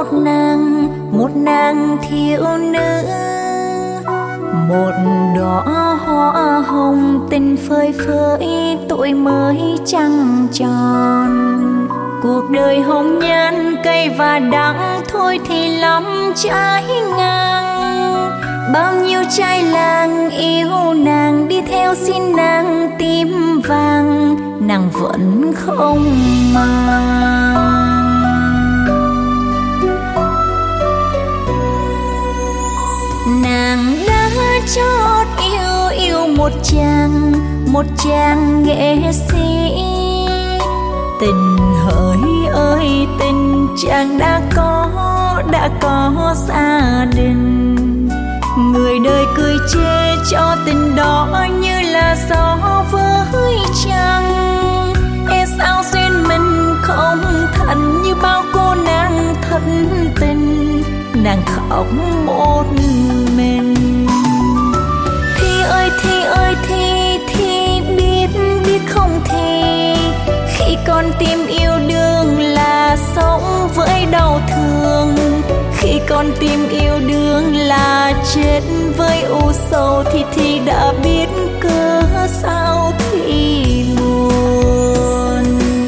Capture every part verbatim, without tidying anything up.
một nàng, một nàng thiếu nữ, một đóa hoa hồng tình phơi phới tuổi mới trăng tròn. Cuộc đời hồng nhan cây và đắng thôi thì lắm trái ngang. Bao nhiêu trai làng yêu nàng đi theo xin nàng tim vàng, nàng vẫn không mang. Nàng đã chót yêu yêu một chàng, một chàng nghệ sĩ. Tình hỡi ơi tình, chàng đã có, đã có gia đình. Người đời cười chê cho tình đó như là gió với trăng. E sao duyên mình không thành như bao cô nàng thất tình, nàng khóc một mình. Thi ơi thi ơi thi, thi biết biết không thi, khi con tim yêu đương là sống với đau thương. Khi con tim yêu đương là chết với u sầu, thì thì đã biết cớ sao thì buồn.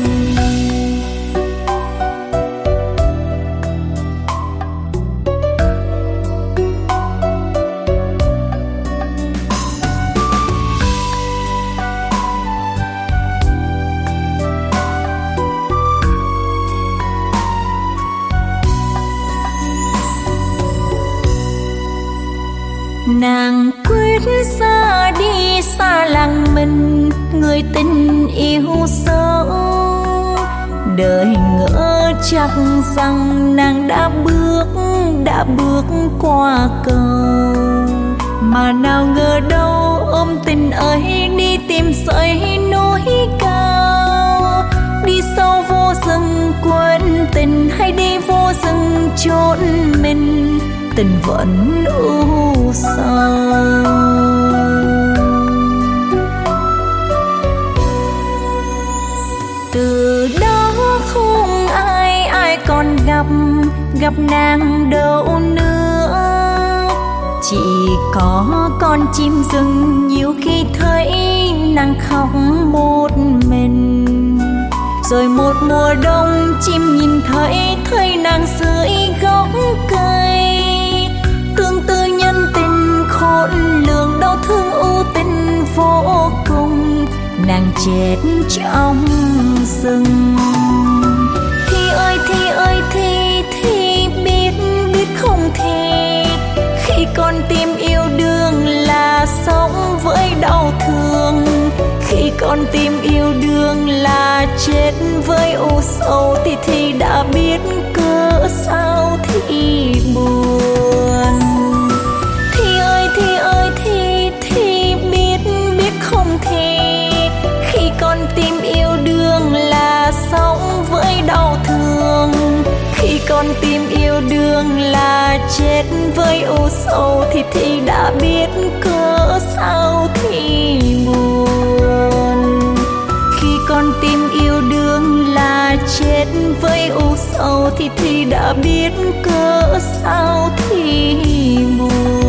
Nàng quyết xa đi xa làng mình, người tình yêu sâu. Đời ngỡ chắc rằng nàng đã bước, đã bước qua cầu. Mà nào ngờ đâu ôm tình ấy đi tìm dãy núi cao. Đi sâu vô rừng quên tình, hay đi vô rừng chốn mình, tình vẫn u sầu. Từ đó không ai ai còn gặp, gặp nàng đâu nữa. Chỉ có con chim rừng nhiều khi thấy nàng khóc một mình. Rồi một mùa đông chim nhìn thấy, thấy nàng dưới gốc cây. Tương tư nhân tình khôn lường, đau thương u tình vô cùng, nàng chết trong rừng. Thi ơi thi ơi thi, thi biết biết không thi, khi con tim yêu đương là sống với đau thương. Khi con tim yêu đương là chết với u sầu, thì thì đã biết cớ sao thì buồn. Thi ơi thi ơi thi, thi biết biết không thi, khi con tim yêu đương là sống với đau thương. Khi con tim yêu đương là chết với u sầu, thì thì đã biết cớ sao thì buồn. Khi con tim yêu đương là chết với u sầu, thì thì đã biết cớ sao thì buồn.